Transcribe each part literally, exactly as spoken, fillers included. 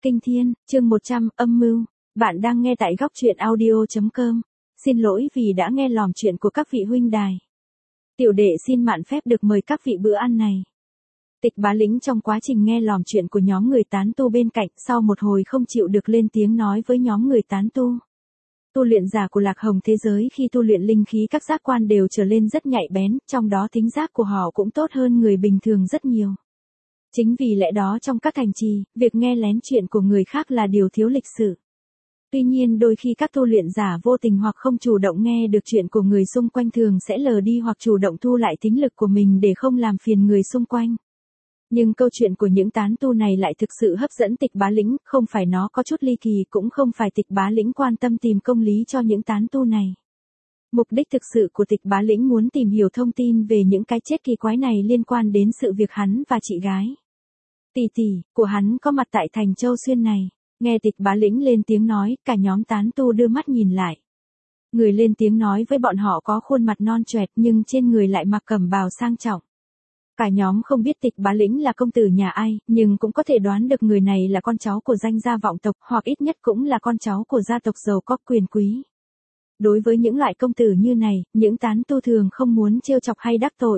Kinh Thiên, chương một trăm, âm mưu. Bạn đang nghe tại góc truyện audio chấm com. Xin lỗi vì đã nghe lỏm chuyện của các vị huynh đài. Tiểu đệ xin mạn phép được mời các vị bữa ăn này. Tịch Bá Lĩnh trong quá trình nghe lỏm chuyện của nhóm người tán tu bên cạnh, sau một hồi không chịu được lên tiếng nói với nhóm người tán tu. Tu luyện giả của Lạc Hồng thế giới khi tu luyện linh khí các giác quan đều trở lên rất nhạy bén, trong đó thính giác của họ cũng tốt hơn người bình thường rất nhiều. Chính vì lẽ đó trong các thành trì, việc nghe lén chuyện của người khác là điều thiếu lịch sự. Tuy nhiên đôi khi các tu luyện giả vô tình hoặc không chủ động nghe được chuyện của người xung quanh thường sẽ lờ đi hoặc chủ động thu lại thính lực của mình để không làm phiền người xung quanh. Nhưng câu chuyện của những tán tu này lại thực sự hấp dẫn Tịch Bá Lĩnh, không phải nó có chút ly kỳ, cũng không phải Tịch Bá Lĩnh quan tâm tìm công lý cho những tán tu này. Mục đích thực sự của Tịch Bá Lĩnh muốn tìm hiểu thông tin về những cái chết kỳ quái này liên quan đến sự việc hắn và chị gái tỷ tỷ của hắn có mặt tại thành Châu Xuyên này. Nghe Tịch Bá Lĩnh lên tiếng nói, cả nhóm tán tu đưa mắt nhìn lại. Người lên tiếng nói với bọn họ có khuôn mặt non choẹt nhưng trên người lại mặc cẩm bào sang trọng. Cả nhóm không biết Tịch Bá Lĩnh là công tử nhà ai, nhưng cũng có thể đoán được người này là con cháu của danh gia vọng tộc, hoặc ít nhất cũng là con cháu của gia tộc giàu có quyền quý. Đối với những loại công tử như này, những tán tu thường không muốn trêu chọc hay đắc tội.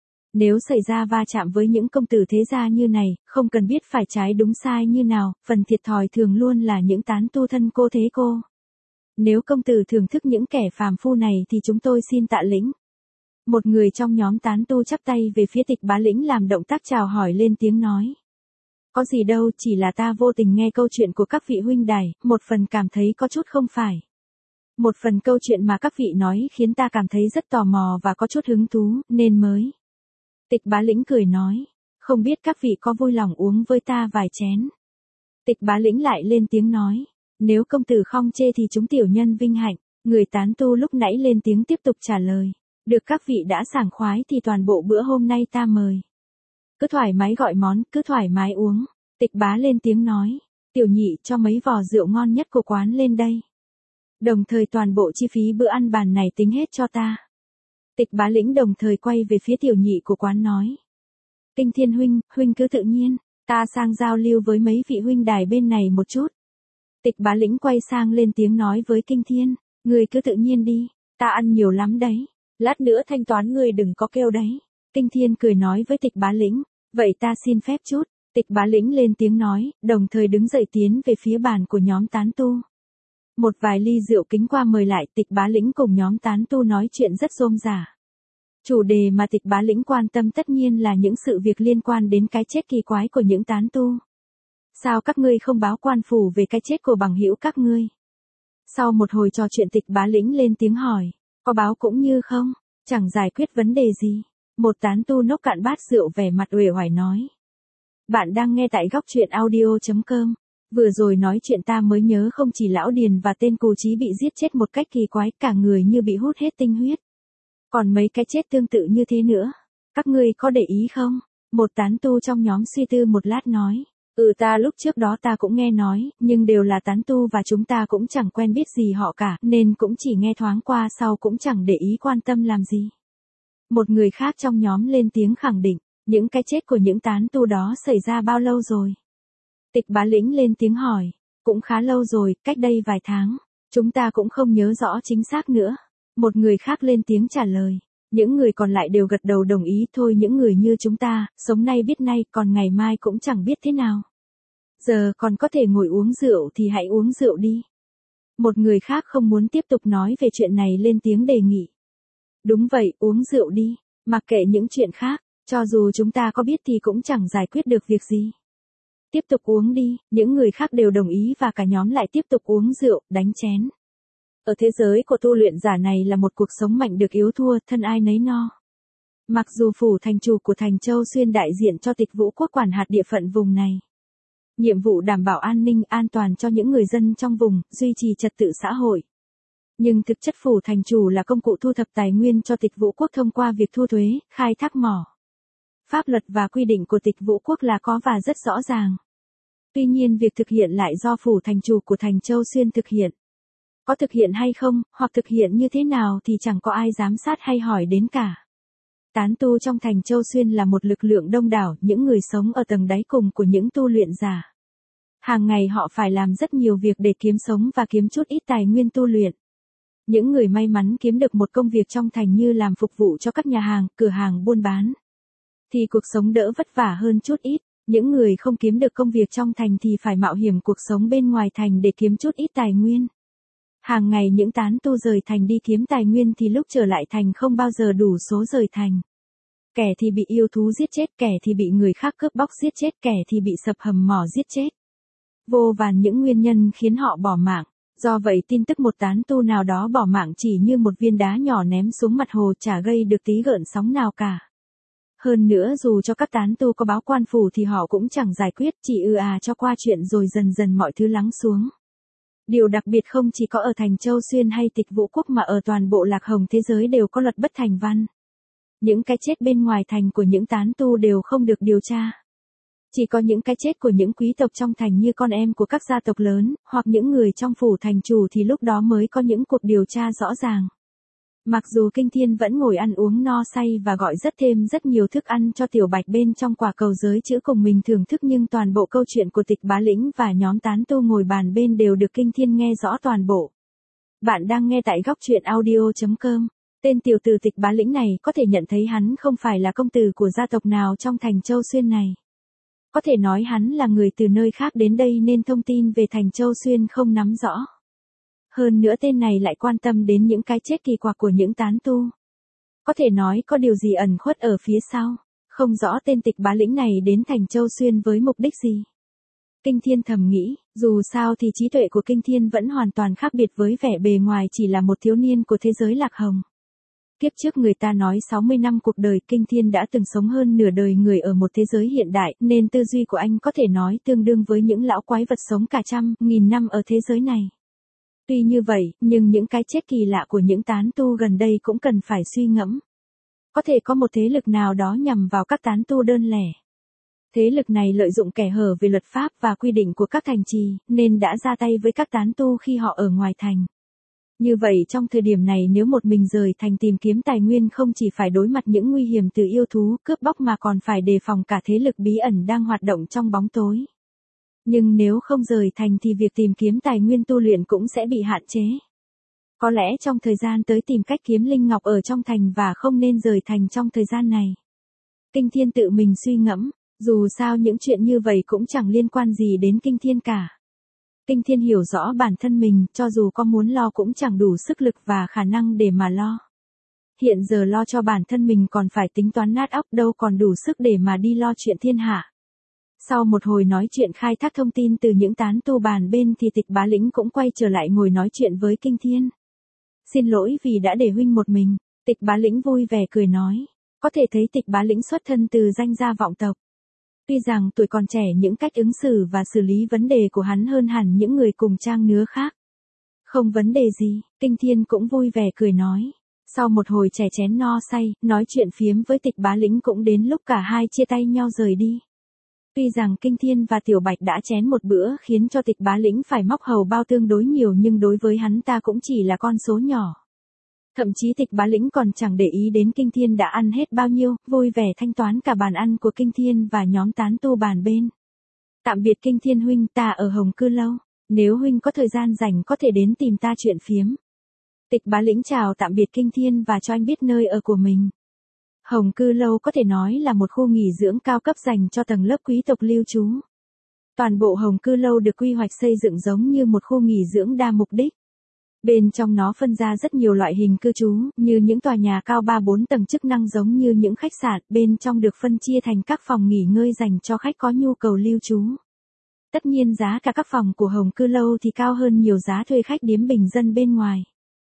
Nếu xảy ra va chạm với những công tử thế gia như này, không cần biết phải trái đúng sai như nào, phần thiệt thòi thường luôn là những tán tu thân cô thế cô. Nếu công tử thưởng thức những kẻ phàm phu này thì chúng tôi xin tạ lĩnh. Một người trong nhóm tán tu chắp tay về phía Tịch Bá Lĩnh làm động tác chào hỏi lên tiếng nói. Có gì đâu, chỉ là ta vô tình nghe câu chuyện của các vị huynh đài, một phần cảm thấy có chút không phải. Một phần câu chuyện mà các vị nói khiến ta cảm thấy rất tò mò và có chút hứng thú, nên mới. Tịch Bá Lĩnh cười nói, không biết các vị có vui lòng uống với ta vài chén. Tịch Bá Lĩnh lại lên tiếng nói, nếu công tử không chê thì chúng tiểu nhân vinh hạnh. Người tán tu lúc nãy lên tiếng tiếp tục trả lời, được các vị đã sảng khoái thì toàn bộ bữa hôm nay ta mời. Cứ thoải mái gọi món, cứ thoải mái uống. Tịch Bá lên tiếng nói, tiểu nhị cho mấy vò rượu ngon nhất của quán lên đây. Đồng thời toàn bộ chi phí bữa ăn bàn này tính hết cho ta. Tịch Bá Lĩnh đồng thời quay về phía tiểu nhị của quán nói. Kinh Thiên huynh, huynh cứ tự nhiên, ta sang giao lưu với mấy vị huynh đài bên này một chút. Tịch Bá Lĩnh quay sang lên tiếng nói với Kinh Thiên, ngươi cứ tự nhiên đi, ta ăn nhiều lắm đấy, lát nữa thanh toán ngươi đừng có kêu đấy. Kinh Thiên cười nói với Tịch Bá Lĩnh, vậy ta xin phép chút. Tịch Bá Lĩnh lên tiếng nói, đồng thời đứng dậy tiến về phía bàn của nhóm tán tu. Một vài ly rượu kính qua mời lại, Tịch Bá Lĩnh cùng nhóm tán tu nói chuyện rất rôm rả. Chủ đề mà Tịch Bá Lĩnh quan tâm tất nhiên là những sự việc liên quan đến cái chết kỳ quái của những tán tu. Sao các ngươi không báo quan phủ về cái chết của bằng hữu các ngươi? Sau một hồi trò chuyện Tịch Bá Lĩnh lên tiếng hỏi, có báo cũng như không, chẳng giải quyết vấn đề gì. Một tán tu nốc cạn bát rượu vẻ mặt uể oải nói. Bạn đang nghe tại góc truyện audio chấm com. Vừa rồi nói chuyện ta mới nhớ không chỉ lão Điền và tên Cù Chí bị giết chết một cách kỳ quái, cả người như bị hút hết tinh huyết. Còn mấy cái chết tương tự như thế nữa. Các ngươi có để ý không? Một tán tu trong nhóm suy tư một lát nói. Ừ, ta lúc trước đó ta cũng nghe nói, nhưng đều là tán tu và chúng ta cũng chẳng quen biết gì họ cả, nên cũng chỉ nghe thoáng qua, sau cũng chẳng để ý quan tâm làm gì. Một người khác trong nhóm lên tiếng khẳng định, những cái chết của những tán tu đó xảy ra bao lâu rồi? Tịch Bá Lĩnh lên tiếng hỏi, cũng khá lâu rồi, cách đây vài tháng, chúng ta cũng không nhớ rõ chính xác nữa. Một người khác lên tiếng trả lời, những người còn lại đều gật đầu đồng ý, thôi những người như chúng ta, sống nay biết nay, còn ngày mai cũng chẳng biết thế nào. Giờ còn có thể ngồi uống rượu thì hãy uống rượu đi. Một người khác không muốn tiếp tục nói về chuyện này lên tiếng đề nghị. Đúng vậy, uống rượu đi, mặc kệ những chuyện khác, cho dù chúng ta có biết thì cũng chẳng giải quyết được việc gì. Tiếp tục uống đi, những người khác đều đồng ý và cả nhóm lại tiếp tục uống rượu, đánh chén. Ở thế giới của tu luyện giả này là một cuộc sống mạnh được yếu thua, thân ai nấy no. Mặc dù phủ thành chủ của thành Châu Xuyên đại diện cho Tịch Vũ quốc quản hạt địa phận vùng này. Nhiệm vụ đảm bảo an ninh an toàn cho những người dân trong vùng, duy trì trật tự xã hội. Nhưng thực chất phủ thành chủ là công cụ thu thập tài nguyên cho Tịch Vũ quốc thông qua việc thu thuế, khai thác mỏ. Pháp luật và quy định của Tịch Vũ quốc là có và rất rõ ràng. Tuy nhiên việc thực hiện lại do phủ thành chủ của thành Châu Xuyên thực hiện. Có thực hiện hay không, hoặc thực hiện như thế nào thì chẳng có ai giám sát hay hỏi đến cả. Tán tu trong thành Châu Xuyên là một lực lượng đông đảo, những người sống ở tầng đáy cùng của những tu luyện giả. Hàng ngày họ phải làm rất nhiều việc để kiếm sống và kiếm chút ít tài nguyên tu luyện. Những người may mắn kiếm được một công việc trong thành như làm phục vụ cho các nhà hàng, cửa hàng buôn bán, thì cuộc sống đỡ vất vả hơn chút ít. Những người không kiếm được công việc trong thành thì phải mạo hiểm cuộc sống bên ngoài thành để kiếm chút ít tài nguyên. Hàng ngày những tán tu rời thành đi kiếm tài nguyên thì lúc trở lại thành không bao giờ đủ số rời thành. Kẻ thì bị yêu thú giết chết, kẻ thì bị người khác cướp bóc giết chết, kẻ thì bị sập hầm mỏ giết chết. Vô vàn những nguyên nhân khiến họ bỏ mạng. Do vậy tin tức một tán tu nào đó bỏ mạng chỉ như một viên đá nhỏ ném xuống mặt hồ chả gây được tí gợn sóng nào cả. Hơn nữa dù cho các tán tu có báo quan phủ thì họ cũng chẳng giải quyết, chỉ ư à cho qua chuyện rồi dần dần mọi thứ lắng xuống. Điều đặc biệt không chỉ có ở thành Châu Xuyên hay Tịch Vũ Quốc mà ở toàn bộ Lạc Hồng thế giới đều có luật bất thành văn. Những cái chết bên ngoài thành của những tán tu đều không được điều tra. Chỉ có những cái chết của những quý tộc trong thành như con em của các gia tộc lớn, hoặc những người trong phủ thành chủ thì lúc đó mới có những cuộc điều tra rõ ràng. Mặc dù Kinh Thiên vẫn ngồi ăn uống no say và gọi rất thêm rất nhiều thức ăn cho Tiểu Bạch bên trong quả cầu giới chữ cùng mình thưởng thức, nhưng toàn bộ câu chuyện của Tịch Bá Lĩnh và nhóm tán tu ngồi bàn bên đều được Kinh Thiên nghe rõ toàn bộ. Bạn đang nghe tại góc truyện audio chấm com. Tên tiểu tử Tịch Bá Lĩnh này có thể nhận thấy hắn không phải là công tử của gia tộc nào trong thành Châu Xuyên này. Có thể nói hắn là người từ nơi khác đến đây nên thông tin về thành Châu Xuyên không nắm rõ. Hơn nữa tên này lại quan tâm đến những cái chết kỳ quặc của những tán tu. Có thể nói có điều gì ẩn khuất ở phía sau. Không rõ tên Tịch Bá Lĩnh này đến thành Châu Xuyên với mục đích gì. Kinh Thiên thầm nghĩ, dù sao thì trí tuệ của Kinh Thiên vẫn hoàn toàn khác biệt với vẻ bề ngoài chỉ là một thiếu niên của thế giới Lạc Hồng. Kiếp trước người ta nói sáu mươi năm cuộc đời, Kinh Thiên đã từng sống hơn nửa đời người ở một thế giới hiện đại, nên tư duy của anh có thể nói tương đương với những lão quái vật sống cả trăm, nghìn năm ở thế giới này. Tuy như vậy, nhưng những cái chết kỳ lạ của những tán tu gần đây cũng cần phải suy ngẫm. Có thể có một thế lực nào đó nhằm vào các tán tu đơn lẻ. Thế lực này lợi dụng kẽ hở về luật pháp và quy định của các thành trì, nên đã ra tay với các tán tu khi họ ở ngoài thành. Như vậy trong thời điểm này nếu một mình rời thành tìm kiếm tài nguyên không chỉ phải đối mặt những nguy hiểm từ yêu thú, cướp bóc mà còn phải đề phòng cả thế lực bí ẩn đang hoạt động trong bóng tối. Nhưng nếu không rời thành thì việc tìm kiếm tài nguyên tu luyện cũng sẽ bị hạn chế. Có lẽ trong thời gian tới tìm cách kiếm linh ngọc ở trong thành và không nên rời thành trong thời gian này. Kinh Thiên tự mình suy ngẫm, dù sao những chuyện như vậy cũng chẳng liên quan gì đến Kinh Thiên cả. Kinh Thiên hiểu rõ bản thân mình, cho dù có muốn lo cũng chẳng đủ sức lực và khả năng để mà lo. Hiện giờ lo cho bản thân mình còn phải tính toán nát óc, đâu còn đủ sức để mà đi lo chuyện thiên hạ. Sau một hồi nói chuyện khai thác thông tin từ những tán tu bàn bên thì Tịch Bá Lĩnh cũng quay trở lại ngồi nói chuyện với Kinh Thiên. Xin lỗi vì đã để huynh một mình, Tịch Bá Lĩnh vui vẻ cười nói. Có thể thấy Tịch Bá Lĩnh xuất thân từ danh gia vọng tộc. Tuy rằng tuổi còn trẻ những cách ứng xử và xử lý vấn đề của hắn hơn hẳn những người cùng trang nứa khác. Không vấn đề gì, Kinh Thiên cũng vui vẻ cười nói. Sau một hồi chè chén no say, nói chuyện phiếm với Tịch Bá Lĩnh cũng đến lúc cả hai chia tay nhau rời đi. Tuy rằng Kinh Thiên và Tiểu Bạch đã chén một bữa khiến cho Tịch Bá Lĩnh phải móc hầu bao tương đối nhiều, nhưng đối với hắn ta cũng chỉ là con số nhỏ. Thậm chí Tịch Bá Lĩnh còn chẳng để ý đến Kinh Thiên đã ăn hết bao nhiêu, vui vẻ thanh toán cả bàn ăn của Kinh Thiên và nhóm tán tu bàn bên. Tạm biệt Kinh Thiên huynh, ta ở Hồng Cư Lâu, nếu huynh có thời gian rảnh có thể đến tìm ta chuyện phiếm. Tịch Bá Lĩnh chào tạm biệt Kinh Thiên và cho anh biết nơi ở của mình. Hồng Cư Lâu có thể nói là một khu nghỉ dưỡng cao cấp dành cho tầng lớp quý tộc lưu trú. Toàn bộ Hồng Cư Lâu được quy hoạch xây dựng giống như một khu nghỉ dưỡng đa mục đích. Bên trong nó phân ra rất nhiều loại hình cư trú, như những tòa nhà cao ba bốn tầng chức năng giống như những khách sạn, bên trong được phân chia thành các phòng nghỉ ngơi dành cho khách có nhu cầu lưu trú. Tất nhiên giá cả các phòng của Hồng Cư Lâu thì cao hơn nhiều giá thuê khách điếm bình dân bên ngoài.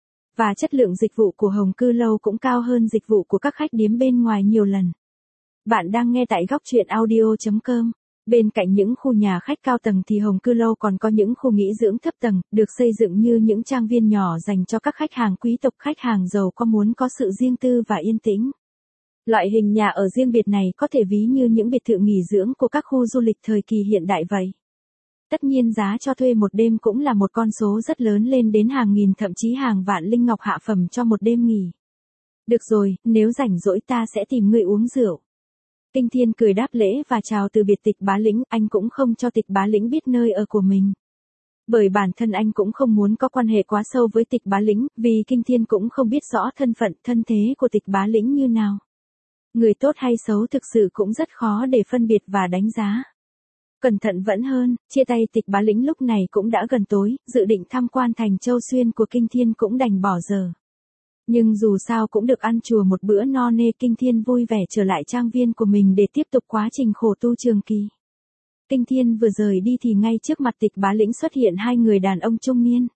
Và chất lượng dịch vụ của Hồng Cư Lâu cũng cao hơn dịch vụ của các khách điếm bên ngoài nhiều lần. Bạn đang nghe tại góc truyện audio chấm com. Bên cạnh những khu nhà khách cao tầng thì Hồng Cư Lâu còn có những khu nghỉ dưỡng thấp tầng, được xây dựng như những trang viên nhỏ dành cho các khách hàng quý tộc, khách hàng giàu có muốn có sự riêng tư và yên tĩnh. Loại hình nhà ở riêng biệt này có thể ví như những biệt thự nghỉ dưỡng của các khu du lịch thời kỳ hiện đại vậy. Tất nhiên giá cho thuê một đêm cũng là một con số rất lớn, lên đến hàng nghìn thậm chí hàng vạn linh ngọc hạ phẩm cho một đêm nghỉ. Được rồi, nếu rảnh rỗi ta sẽ tìm người uống rượu. Kinh Thiên cười đáp lễ và chào từ biệt Tịch Bá Lĩnh, anh cũng không cho Tịch Bá Lĩnh biết nơi ở của mình. Bởi bản thân anh cũng không muốn có quan hệ quá sâu với Tịch Bá Lĩnh, vì Kinh Thiên cũng không biết rõ thân phận, thân thế của Tịch Bá Lĩnh như nào. Người tốt hay xấu thực sự cũng rất khó để phân biệt và đánh giá. Cẩn thận vẫn hơn, chia tay Tịch Bá Lĩnh lúc này cũng đã gần tối, dự định tham quan thành Châu Xuyên của Kinh Thiên cũng đành bỏ giờ. Nhưng dù sao cũng được ăn chùa một bữa no nê, Kinh Thiên vui vẻ trở lại trang viên của mình để tiếp tục quá trình khổ tu trường kỳ. Kinh Thiên vừa rời đi thì ngay trước mặt Tịch Bá Lĩnh xuất hiện hai người đàn ông trung niên.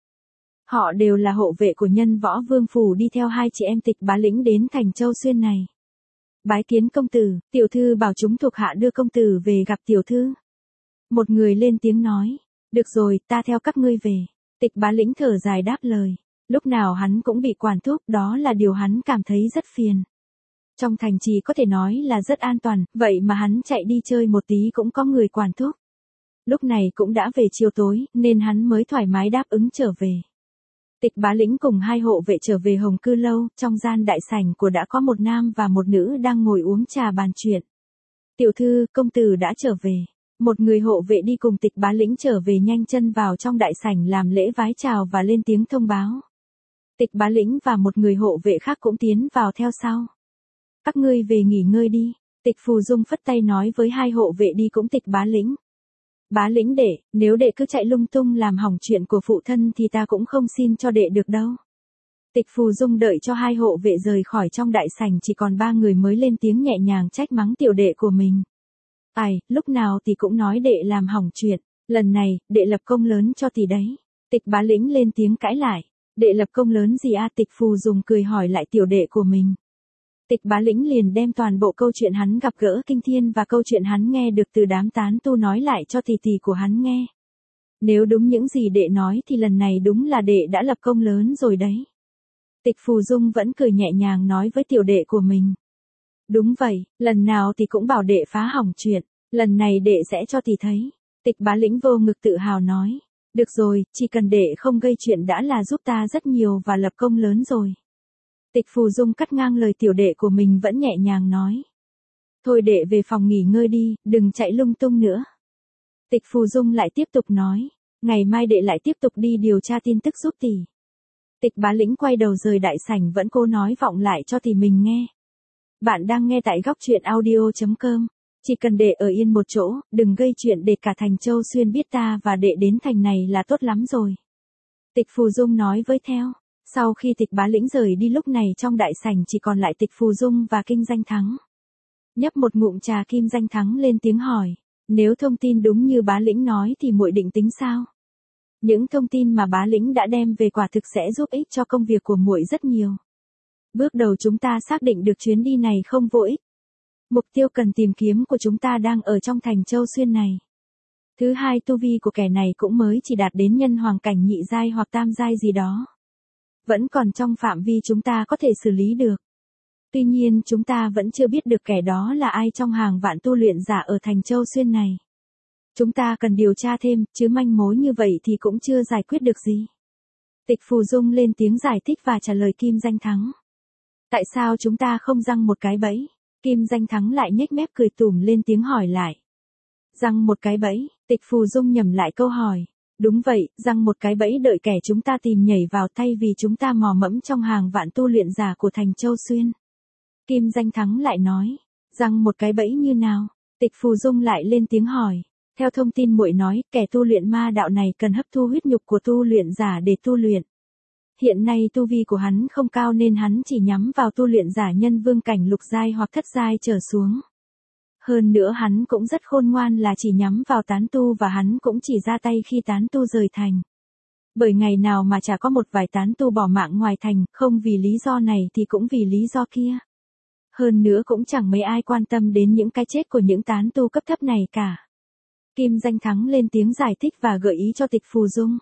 Họ đều là hộ vệ của Nhân Võ Vương phủ đi theo hai chị em Tịch Bá Lĩnh đến thành Châu Xuyên này. Bái kiến công tử, tiểu thư bảo chúng thuộc hạ đưa công tử về gặp tiểu thư. Một người lên tiếng nói, được rồi, ta theo các ngươi về. Tịch Bá Lĩnh thở dài đáp lời, lúc nào hắn cũng bị quản thúc, đó là điều hắn cảm thấy rất phiền. Trong thành trì có thể nói là rất an toàn, vậy mà hắn chạy đi chơi một tí cũng có người quản thúc. Lúc này cũng đã về chiều tối, nên hắn mới thoải mái đáp ứng trở về. Tịch Bá Lĩnh cùng hai hộ vệ trở về Hồng Cư Lâu, trong gian đại sảnh của đã có một nam và một nữ đang ngồi uống trà bàn chuyện. Tiểu thư, công tử đã trở về. Một người hộ vệ đi cùng Tịch Bá Lĩnh trở về nhanh chân vào trong đại sảnh làm lễ vái chào và lên tiếng thông báo. Tịch Bá Lĩnh và một người hộ vệ khác cũng tiến vào theo sau. Các ngươi về nghỉ ngơi đi. Tịch Phù Dung phất tay nói với hai hộ vệ đi cũng Tịch Bá Lĩnh. Bá Lĩnh đệ, nếu đệ cứ chạy lung tung làm hỏng chuyện của phụ thân thì ta cũng không xin cho đệ được đâu. Tịch Phù Dung đợi cho hai hộ vệ rời khỏi trong đại sảnh chỉ còn ba người mới lên tiếng nhẹ nhàng trách mắng tiểu đệ của mình. Ai, lúc nào thì cũng nói đệ làm hỏng chuyện, lần này, đệ lập công lớn cho tỷ đấy. Tịch Bá Lĩnh lên tiếng cãi lại, đệ lập công lớn gì a? Tịch Phù Dung cười hỏi lại tiểu đệ của mình. Tịch Bá Lĩnh liền đem toàn bộ câu chuyện hắn gặp gỡ Kinh Thiên và câu chuyện hắn nghe được từ đám tán tu nói lại cho tỷ tỷ của hắn nghe. Nếu đúng những gì đệ nói thì lần này đúng là đệ đã lập công lớn rồi đấy. Tịch Phù Dung vẫn cười nhẹ nhàng nói với tiểu đệ của mình. Đúng vậy, lần nào thì cũng bảo đệ phá hỏng chuyện, lần này đệ sẽ cho tỷ thấy. Tịch Bá Lĩnh vô ngực tự hào nói. Được rồi, chỉ cần đệ không gây chuyện đã là giúp ta rất nhiều và lập công lớn rồi. Tịch Phù Dung cắt ngang lời tiểu đệ của mình vẫn nhẹ nhàng nói. Thôi đệ về phòng nghỉ ngơi đi, đừng chạy lung tung nữa. Tịch Phù Dung lại tiếp tục nói. Ngày mai đệ lại tiếp tục đi điều tra tin tức giúp tỷ. Tịch Bá Lĩnh quay đầu rời đại sảnh vẫn cố nói vọng lại cho tỷ mình nghe. Bạn đang nghe tại góc truyện audio chấm com. Chỉ cần đệ ở yên một chỗ, đừng gây chuyện để cả thành Châu Xuyên biết ta và đệ đến thành này là tốt lắm rồi. Tịch Phù Dung nói với theo. Sau khi Tịch Bá Lĩnh rời đi lúc này trong đại sảnh chỉ còn lại Tịch Phù Dung và Kinh Danh Thắng. Nhấp một ngụm trà Kim Danh Thắng lên tiếng hỏi. Nếu thông tin đúng như Bá Lĩnh nói thì muội định tính sao? Những thông tin mà Bá Lĩnh đã đem về quả thực sẽ giúp ích cho công việc của muội rất nhiều. Bước đầu chúng ta xác định được chuyến đi này không vô ích. Mục tiêu cần tìm kiếm của chúng ta đang ở trong thành Châu Xuyên này. Thứ hai, tu vi của kẻ này cũng mới chỉ đạt đến nhân hoàng cảnh nhị giai hoặc tam giai gì đó. Vẫn còn trong phạm vi chúng ta có thể xử lý được. Tuy nhiên chúng ta vẫn chưa biết được kẻ đó là ai trong hàng vạn tu luyện giả ở thành Châu Xuyên này. Chúng ta cần điều tra thêm, chứ manh mối như vậy thì cũng chưa giải quyết được gì. Tịch Phù Dung lên tiếng giải thích và trả lời Kim Danh Thắng. Tại sao chúng ta không giăng một cái bẫy? Kim Danh Thắng lại nhếch mép cười tủm lên tiếng hỏi lại. Giăng một cái bẫy, Tịch Phù Dung nhẩm lại câu hỏi. Đúng vậy, giăng một cái bẫy đợi kẻ chúng ta tìm nhảy vào thay vì chúng ta mò mẫm trong hàng vạn tu luyện giả của thành Châu Xuyên. Kim Danh Thắng lại nói. Giăng một cái bẫy như nào? Tịch Phù Dung lại lên tiếng hỏi. Theo thông tin muội nói, kẻ tu luyện ma đạo này cần hấp thu huyết nhục của tu luyện giả để tu luyện. Hiện nay tu vi của hắn không cao nên hắn chỉ nhắm vào tu luyện giả nhân vương cảnh lục giai hoặc thất giai trở xuống. Hơn nữa hắn cũng rất khôn ngoan là chỉ nhắm vào tán tu và hắn cũng chỉ ra tay khi tán tu rời thành. Bởi ngày nào mà chả có một vài tán tu bỏ mạng ngoài thành, không vì lý do này thì cũng vì lý do kia. Hơn nữa cũng chẳng mấy ai quan tâm đến những cái chết của những tán tu cấp thấp này cả. Kim Danh Thắng lên tiếng giải thích và gợi ý cho Tịch Phù Dung.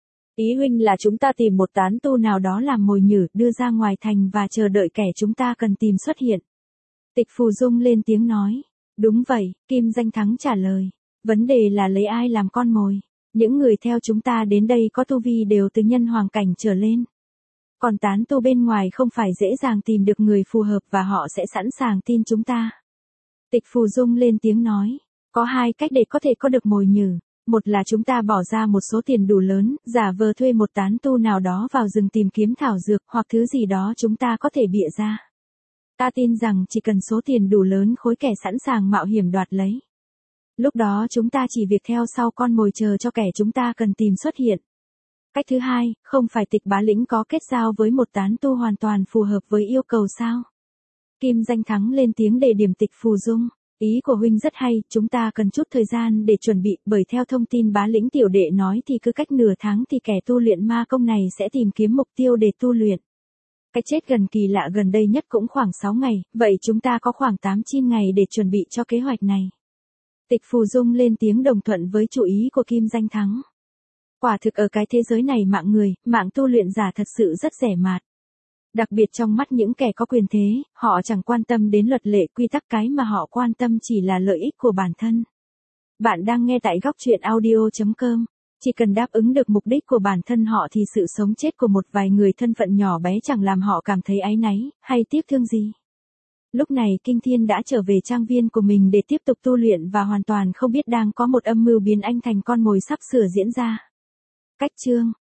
Ý huynh là chúng ta tìm một tán tu nào đó làm mồi nhử, đưa ra ngoài thành và chờ đợi kẻ chúng ta cần tìm xuất hiện. Tịch Phù Dung lên tiếng nói. Đúng vậy, Kim Danh Thắng trả lời. Vấn đề là lấy ai làm con mồi. Những người theo chúng ta đến đây có tu vi đều từ nhân hoàng cảnh trở lên. Còn tán tu bên ngoài không phải dễ dàng tìm được người phù hợp và họ sẽ sẵn sàng tin chúng ta. Tịch Phù Dung lên tiếng nói, có hai cách để có thể có được mồi nhử. Một là chúng ta bỏ ra một số tiền đủ lớn, giả vờ thuê một tán tu nào đó vào rừng tìm kiếm thảo dược hoặc thứ gì đó chúng ta có thể bịa ra. Ta tin rằng chỉ cần số tiền đủ lớn khối kẻ sẵn sàng mạo hiểm đoạt lấy. Lúc đó chúng ta chỉ việc theo sau con mồi chờ cho kẻ chúng ta cần tìm xuất hiện. Cách thứ hai, không phải Tịch bá lĩnh có kết giao với một tán tu hoàn toàn phù hợp với yêu cầu sao? Kim Danh Thắng lên tiếng đề điểm Tịch Phù Dung. Ý của huynh rất hay, chúng ta cần chút thời gian để chuẩn bị, bởi theo thông tin bá lĩnh tiểu đệ nói thì cứ cách nửa tháng thì kẻ tu luyện ma công này sẽ tìm kiếm mục tiêu để tu luyện. Cái chết gần kỳ lạ gần đây nhất cũng khoảng sáu ngày, vậy chúng ta có khoảng tám chín ngày để chuẩn bị cho kế hoạch này. Tịch Phù Dung lên tiếng đồng thuận với chủ ý của Kim Danh Thắng. Quả thực ở cái thế giới này mạng người, mạng tu luyện giả thật sự rất rẻ mạt. Đặc biệt trong mắt những kẻ có quyền thế, họ chẳng quan tâm đến luật lệ quy tắc, cái mà họ quan tâm chỉ là lợi ích của bản thân. Bạn đang nghe tại góc truyện audio chấm com. Chỉ cần đáp ứng được mục đích của bản thân họ thì sự sống chết của một vài người thân phận nhỏ bé chẳng làm họ cảm thấy áy náy, hay tiếc thương gì. Lúc này Kinh Thiên đã trở về trang viên của mình để tiếp tục tu luyện và hoàn toàn không biết đang có một âm mưu biến anh thành con mồi sắp sửa diễn ra. Cách chương